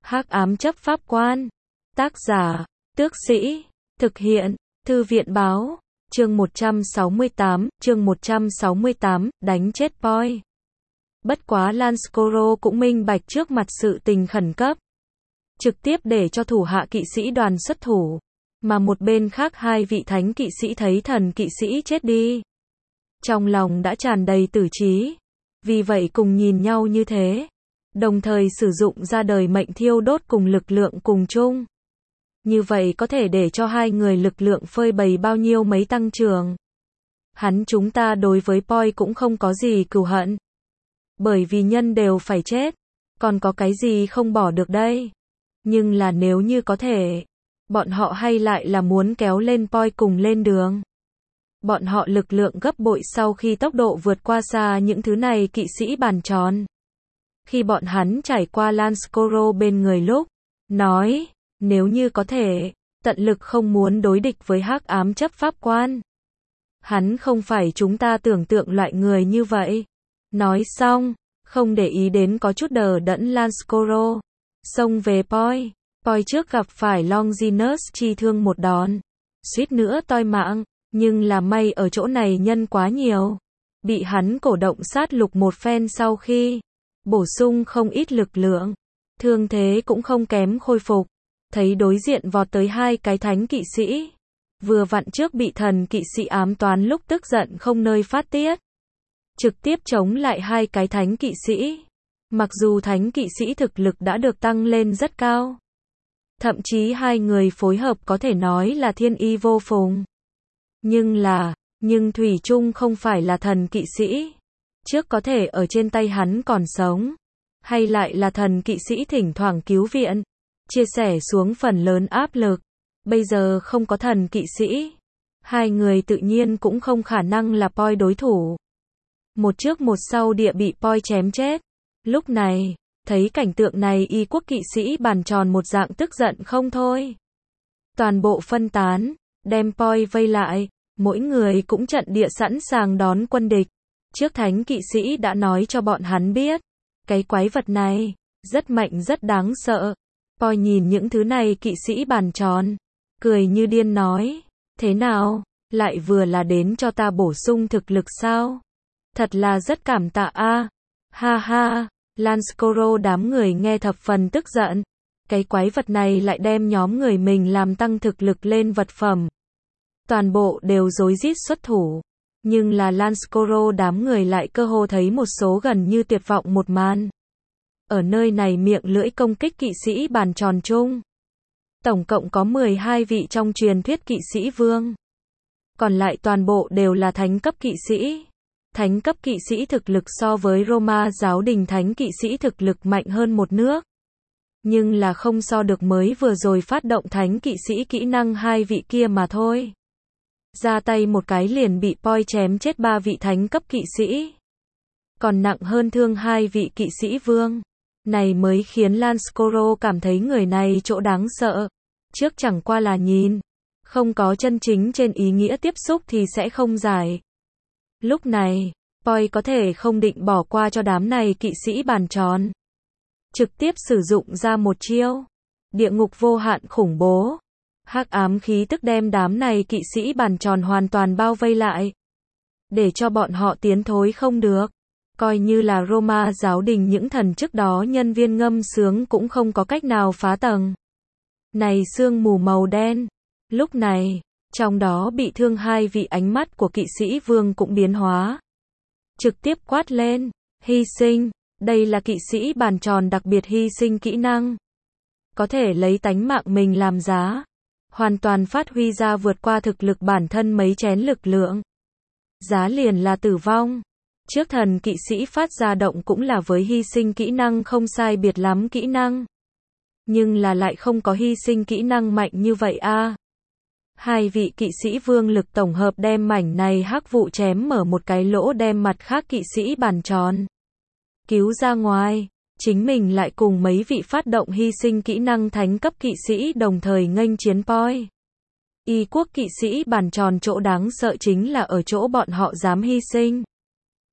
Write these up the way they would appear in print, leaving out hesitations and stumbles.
Hắc ám chấp pháp quan. Tác giả, Tước Sĩ. Thực hiện, Thư viện báo. Chương 168, đánh chết Poi. Bất quá Lanscoro cũng minh bạch trước mặt sự tình khẩn cấp. Trực tiếp để cho thủ hạ kỵ sĩ đoàn xuất thủ. Mà một bên khác hai vị thánh kỵ sĩ thấy thần kỵ sĩ chết đi. Trong lòng đã tràn đầy tử trí. Vì vậy cùng nhìn nhau như thế. Đồng thời sử dụng ra đời mệnh thiêu đốt cùng lực lượng cùng chung. Như vậy có thể để cho hai người lực lượng phơi bày bao nhiêu mấy tăng trưởng. Chúng ta đối với Poi cũng không có gì cừu hận. Bởi vì nhân đều phải chết. Còn có cái gì không bỏ được đây. Nhưng là nếu như có thể. Bọn họ hay lại là muốn kéo lên Poi cùng lên đường. Bọn họ lực lượng gấp bội sau khi tốc độ vượt qua xa những thứ này kỵ sĩ bàn tròn. Khi bọn hắn trải qua Lanscoro bên người lúc. Nói, nếu như có thể, tận lực không muốn đối địch với hắc ám chấp pháp quan. Hắn không phải chúng ta tưởng tượng loại người như vậy. Nói xong, không để ý đến có chút đờ đẫn Lanscoro. Xông về Poi. Poi trước gặp phải Longinus chi thương một đòn. Suýt nữa toi mạng, nhưng là may ở chỗ này nhân quá nhiều. Bị hắn cổ động sát lục một phen sau khi bổ sung không ít lực lượng. Thương thế cũng không kém khôi phục. Thấy đối diện vọt tới hai cái thánh kỵ sĩ. Vừa vặn trước bị thần kỵ sĩ ám toán lúc tức giận không nơi phát tiết. Trực tiếp chống lại hai cái thánh kỵ sĩ. Mặc dù thánh kỵ sĩ thực lực đã được tăng lên rất cao. Thậm chí hai người phối hợp có thể nói là thiên y vô phùng. Nhưng thủy chung không phải là thần kỵ sĩ. Trước có thể ở trên tay hắn còn sống. Hay lại là thần kỵ sĩ thỉnh thoảng cứu viện. Chia sẻ xuống phần lớn áp lực. Bây giờ không có thần kỵ sĩ. Hai người tự nhiên cũng không khả năng là Poi đối thủ. Một trước một sau địa bị Poi chém chết. Lúc này, thấy cảnh tượng này y quốc kỵ sĩ bàn tròn một dạng tức giận không thôi. Toàn bộ phân tán, đem Poi vây lại. Mỗi người cũng trận địa sẵn sàng đón quân địch. Trước thánh kỵ sĩ đã nói cho bọn hắn biết. Cái quái vật này, rất mạnh rất đáng sợ. Poi nhìn những thứ này kỵ sĩ bàn tròn. Cười như điên nói. Thế nào, lại vừa là đến cho ta bổ sung thực lực sao? Thật là rất cảm tạ a. Ha ha, Lanscoro đám người nghe thập phần tức giận. Cái quái vật này lại đem nhóm người mình làm tăng thực lực lên vật phẩm. Toàn bộ đều rối rít xuất thủ. Nhưng là Lanscoro đám người lại cơ hồ thấy một số gần như tuyệt vọng một màn. Ở nơi này miệng lưỡi công kích kỵ sĩ bàn tròn chung. Tổng cộng có 12 vị trong truyền thuyết kỵ sĩ vương. Còn lại toàn bộ đều là thánh cấp kỵ sĩ. Thánh cấp kỵ sĩ thực lực so với Roma giáo đình thánh kỵ sĩ thực lực mạnh hơn một nước. Nhưng là không so được mới vừa rồi phát động thánh kỵ sĩ kỹ năng hai vị kia mà thôi. Ra tay một cái liền bị Poi chém chết ba vị thánh cấp kỵ sĩ. Còn nặng hơn thương hai vị kỵ sĩ vương. Này mới khiến Lanscoro cảm thấy người này chỗ đáng sợ. Trước chẳng qua là nhìn. Không có chân chính trên ý nghĩa tiếp xúc thì sẽ không giải. Lúc này, Poi có thể không định bỏ qua cho đám này kỵ sĩ bàn tròn. Trực tiếp sử dụng ra một chiêu. Địa ngục vô hạn khủng bố. Hắc ám khí tức đem đám này kỵ sĩ bàn tròn hoàn toàn bao vây lại. Để cho bọn họ tiến thối không được. Coi như là Roma giáo đình những thần trước đó nhân viên ngâm sướng cũng không có cách nào phá tầng. Này sương mù màu đen. Lúc này, trong đó bị thương hai vị ánh mắt của kỵ sĩ vương cũng biến hóa. Trực tiếp quát lên. Hy sinh. Đây là kỵ sĩ bàn tròn đặc biệt hy sinh kỹ năng. Có thể lấy tánh mạng mình làm giá. Hoàn toàn phát huy ra vượt qua thực lực bản thân mấy chén lực lượng. Giá liền là tử vong. Trước thần kỵ sĩ phát ra động cũng là với hy sinh kỹ năng không sai biệt lắm kỹ năng. Nhưng là lại không có hy sinh kỹ năng mạnh như vậy a. Hai vị kỵ sĩ vương lực tổng hợp đem mảnh này hắc vụ chém mở một cái lỗ đem mặt khác kỵ sĩ bàn tròn. Cứu ra ngoài. Chính mình lại cùng mấy vị phát động hy sinh kỹ năng thánh cấp kỵ sĩ đồng thời nghênh chiến Poi. Y quốc kỵ sĩ bàn tròn chỗ đáng sợ chính là ở chỗ bọn họ dám hy sinh.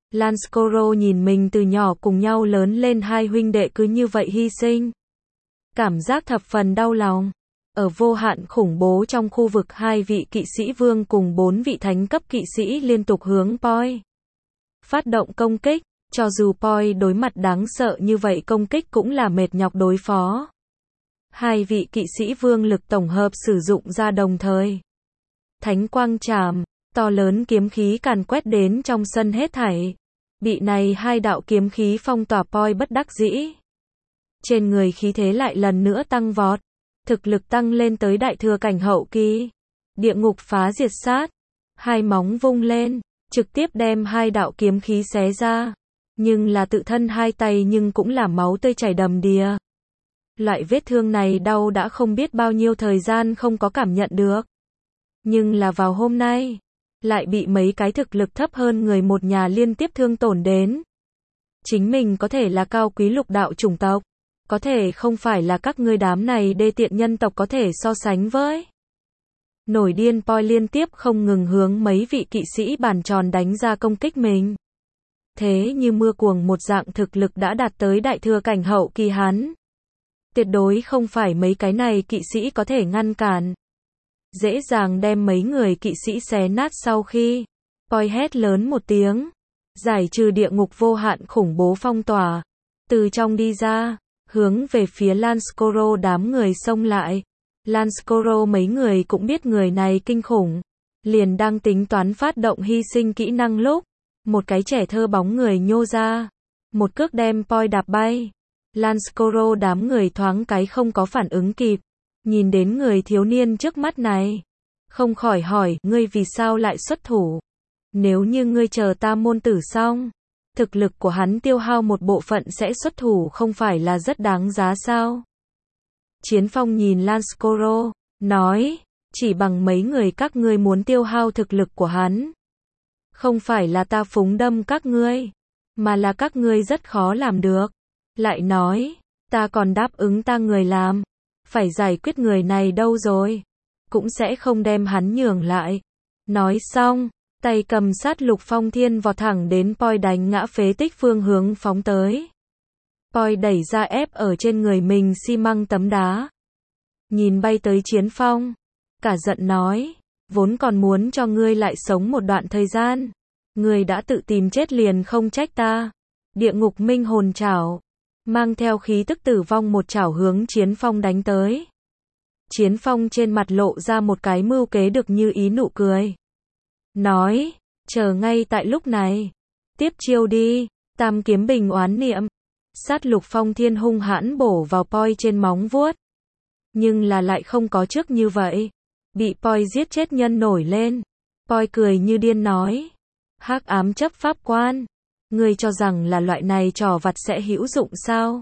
Lanscoro nhìn mình từ nhỏ cùng nhau lớn lên hai huynh đệ cứ như vậy hy sinh. Cảm giác thập phần đau lòng. Ở vô hạn khủng bố trong khu vực, 2 vị kỵ sĩ vương cùng 4 vị thánh cấp kỵ sĩ liên tục hướng Poi phát động công kích. Cho dù Poi đối mặt đáng sợ như vậy, công kích cũng là mệt nhọc đối phó. 2 vị kỵ sĩ vương lực tổng hợp sử dụng ra đồng thời. Thánh quang trảm, to lớn kiếm khí càn quét đến trong sân hết thảy. Bị này 2 đạo kiếm khí phong tỏa, Poi bất đắc dĩ. Trên người khí thế lại lần nữa tăng vọt. Thực lực tăng lên tới đại thừa cảnh hậu kỳ. Địa ngục phá diệt sát. 2 móng vung lên, trực tiếp đem 2 đạo kiếm khí xé ra. Nhưng là tự thân 2 tay nhưng cũng là máu tươi chảy đầm đìa. Loại vết thương này đau đã không biết bao nhiêu thời gian không có cảm nhận được. Nhưng là vào hôm nay, lại bị mấy cái thực lực thấp hơn người một nhà liên tiếp thương tổn đến. Chính mình có thể là cao quý lục đạo chủng tộc, có thể không phải là các ngươi đám này đê tiện nhân tộc có thể so sánh với. Nổi điên Poi liên tiếp không ngừng hướng mấy vị kỵ sĩ bàn tròn đánh ra công kích mình. Thế như mưa cuồng một dạng, thực lực đã đạt tới đại thừa cảnh hậu kỳ hắn. Tuyệt đối không phải mấy cái này kỵ sĩ có thể ngăn cản. Dễ dàng đem mấy người kỵ sĩ xé nát. Sau khi Poi hét lớn một tiếng, giải trừ địa ngục vô hạn khủng bố phong tỏa, từ trong đi ra, hướng về phía Lanscoro đám người xông lại. Lanscoro mấy người cũng biết người này kinh khủng, liền đang tính toán phát động hy sinh kỹ năng lúc, một cái trẻ thơ bóng người nhô ra, một cước đem Poi đạp bay. Lanscoro đám người thoáng cái không có phản ứng kịp, nhìn đến người thiếu niên trước mắt này, không khỏi hỏi, ngươi vì sao lại xuất thủ? Nếu như ngươi chờ ta môn tử xong, thực lực của hắn tiêu hao một bộ phận sẽ xuất thủ, không phải là rất đáng giá sao? Chiến Phong nhìn Lanscoro, nói, chỉ bằng mấy người các ngươi muốn tiêu hao thực lực của hắn. Không phải là ta phúng đâm các ngươi, mà là các ngươi rất khó làm được. Lại nói, ta còn đáp ứng ta người làm, phải giải quyết người này đâu rồi, cũng sẽ không đem hắn nhường lại. Nói xong, tay cầm sát lục phong thiên vọt thẳng đến Poi, đánh ngã phế tích phương hướng phóng tới. Poi đẩy ra ép ở trên người mình xi măng tấm đá. Nhìn bay tới Chiến Phong, cả giận nói, vốn còn muốn cho ngươi lại sống một đoạn thời gian. Ngươi đã tự tìm chết liền không trách ta. Địa ngục minh hồn trảo, mang theo khí tức tử vong một chảo hướng Chiến Phong đánh tới. Chiến Phong trên mặt lộ ra một cái mưu kế được như ý nụ cười. Nói, chờ ngay tại lúc này. Tiếp chiêu đi, tam kiếm bình oán niệm. Sát lục phong thiên hung hãn bổ vào Poi trên móng vuốt. Nhưng là lại không có trước như vậy. Bị Poi giết chết nhân nổi lên. Poi cười như điên nói. Hắc ám chấp pháp quan. Ngươi cho rằng là loại này trò vặt sẽ hữu dụng sao?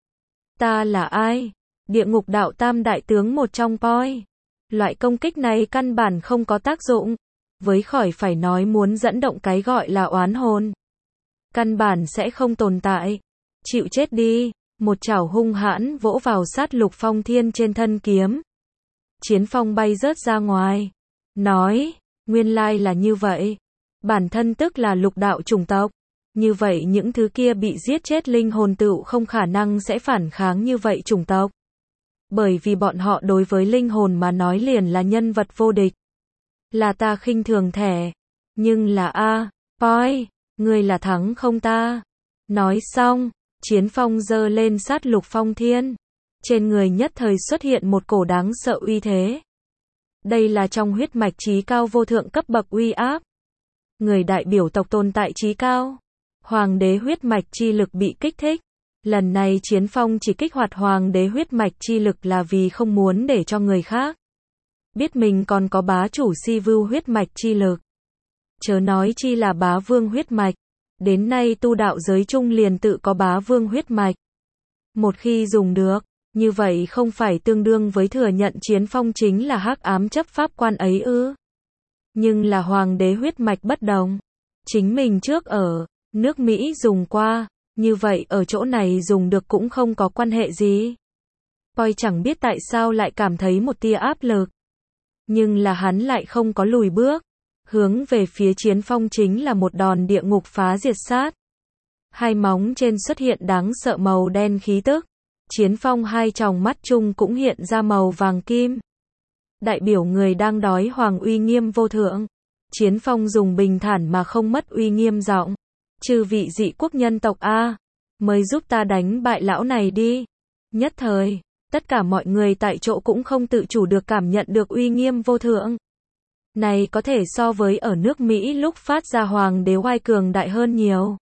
Ta là ai? Địa ngục đạo tam đại tướng một trong Poi. Loại công kích này căn bản không có tác dụng. Với khỏi phải nói muốn dẫn động cái gọi là oán hồn. Căn bản sẽ không tồn tại. Chịu chết đi. Một chảo hung hãn vỗ vào sát lục phong thiên trên thân kiếm. Chiến Phong bay rớt ra ngoài. Nói, nguyên lai là như vậy. Bản thân tức là lục đạo chủng tộc. Như vậy những thứ kia bị giết chết linh hồn tựu không khả năng sẽ phản kháng như vậy chủng tộc. Bởi vì bọn họ đối với linh hồn mà nói liền là nhân vật vô địch. Là ta khinh thường thẻ. Nhưng là Poi, ngươi là thắng không ta? Nói xong, Chiến Phong giơ lên sát lục phong thiên. Trên người nhất thời xuất hiện một cổ đáng sợ uy thế. Đây là trong huyết mạch chí cao vô thượng cấp bậc uy áp. Người đại biểu tộc tồn tại chí cao. Hoàng đế huyết mạch chi lực bị kích thích. Lần này Chiến Phong chỉ kích hoạt hoàng đế huyết mạch chi lực là vì không muốn để cho người khác biết mình còn có bá chủ si vưu huyết mạch chi lực. Chớ nói chi là bá vương huyết mạch. Đến nay tu đạo giới chung liền tự có bá vương huyết mạch. Một khi dùng được, như vậy không phải tương đương với thừa nhận Chiến Phong chính là hắc ám chấp pháp quan ấy ư? Nhưng là hoàng đế huyết mạch bất đồng. Chính mình trước ở nước Mỹ dùng qua, như vậy ở chỗ này dùng được cũng không có quan hệ gì. Poi chẳng biết tại sao lại cảm thấy một tia áp lực. Nhưng là hắn lại không có lùi bước. Hướng về phía Chiến Phong chính là một đòn địa ngục phá diệt sát. 2 móng trên xuất hiện đáng sợ màu đen khí tức. Chiến Phong hai tròng mắt chung cũng hiện ra màu vàng kim. Đại biểu người đang đói hoàng uy nghiêm vô thượng. Chiến Phong dùng bình thản mà không mất uy nghiêm giọng. Chư vị dị quốc nhân tộc A, mới giúp ta đánh bại lão này đi. Nhất thời, tất cả mọi người tại chỗ cũng không tự chủ được cảm nhận được uy nghiêm vô thượng. Này có thể so với ở nước Mỹ lúc phát ra hoàng đế oai cường đại hơn nhiều.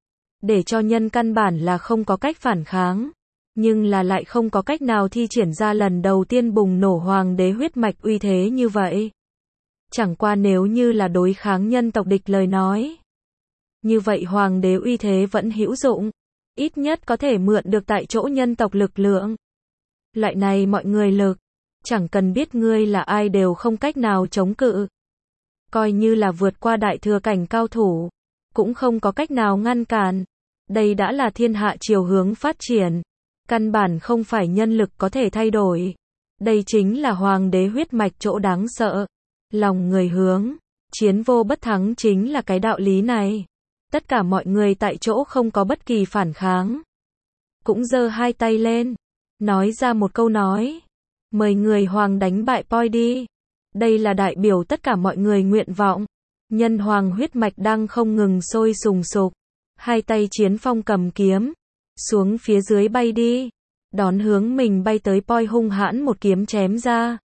Để cho nhân căn bản là không có cách phản kháng. Nhưng là lại không có cách nào thi triển ra lần đầu tiên bùng nổ hoàng đế huyết mạch uy thế như vậy. Chẳng qua nếu như là đối kháng nhân tộc địch lời nói. Như vậy hoàng đế uy thế vẫn hữu dụng. Ít nhất có thể mượn được tại chỗ nhân tộc lực lượng. Loại này mọi người lực. Chẳng cần biết ngươi là ai đều không cách nào chống cự. Coi như là vượt qua đại thừa cảnh cao thủ. Cũng không có cách nào ngăn cản. Đây đã là thiên hạ chiều hướng phát triển. Căn bản không phải nhân lực có thể thay đổi. Đây chính là hoàng đế huyết mạch chỗ đáng sợ. Lòng người hướng. Chiến vô bất thắng chính là cái đạo lý này. Tất cả mọi người tại chỗ không có bất kỳ phản kháng. Cũng giơ hai tay lên. Nói ra một câu nói. Mời người hoàng đánh bại Poi đi. Đây là đại biểu tất cả mọi người nguyện vọng. Nhân hoàng huyết mạch đang không ngừng sôi sùng sục. Hai tay Chiến Phong cầm kiếm. Xuống phía dưới bay đi. Đón hướng mình bay tới Poi hung hãn một kiếm chém ra.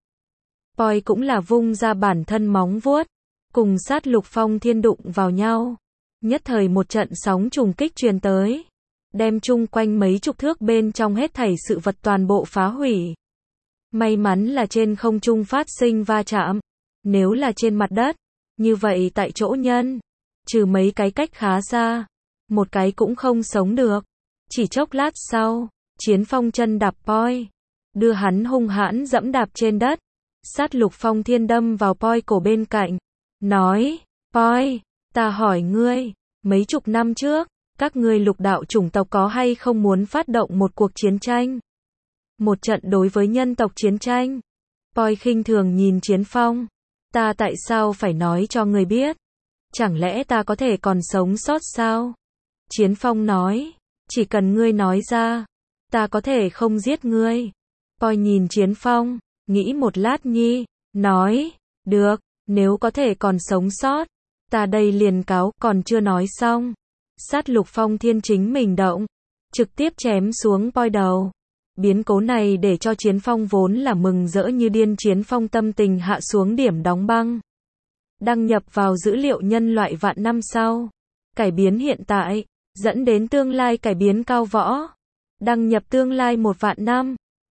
Poi cũng là vung ra bản thân móng vuốt. Cùng sát lục phong thiên đụng vào nhau. Nhất thời một trận sóng trùng kích truyền tới. Đem chung quanh mấy chục thước bên trong hết thảy sự vật toàn bộ phá hủy. May mắn là trên không trung phát sinh va chạm. Nếu là trên mặt đất. Như vậy tại chỗ nhân. Trừ mấy cái cách khá xa. Một cái cũng không sống được. Chỉ chốc lát sau. Chiến Phong chân đạp Poi. Đưa hắn hung hãn dẫm đạp trên đất. Sát lục phong thiên đâm vào Poi cổ bên cạnh. Nói. Poi. Ta hỏi ngươi. Mấy chục năm trước. Các ngươi lục đạo chủng tộc có hay không muốn phát động một cuộc chiến tranh? Một trận đối với nhân tộc chiến tranh. Poi khinh thường nhìn Chiến Phong. Ta tại sao phải nói cho ngươi biết? Chẳng lẽ ta có thể còn sống sót sao? Chiến Phong nói. Chỉ cần ngươi nói ra. Ta có thể không giết ngươi. Poi nhìn Chiến Phong. Nghĩ một lát nhi. Nói. Được. Nếu có thể còn sống sót. Ta đây liền cáo. Còn chưa nói xong. Sát lục phong thiên chính mình động. Trực tiếp chém xuống Poi đầu. Biến cố này để cho Chiến Phong vốn là mừng rỡ như điên. Chiến Phong tâm tình hạ xuống điểm đóng băng. Đăng nhập vào dữ liệu nhân loại vạn năm sau. Cải biến hiện tại. Dẫn đến tương lai cải biến cao võ. Đăng nhập tương lai 1 vạn năm.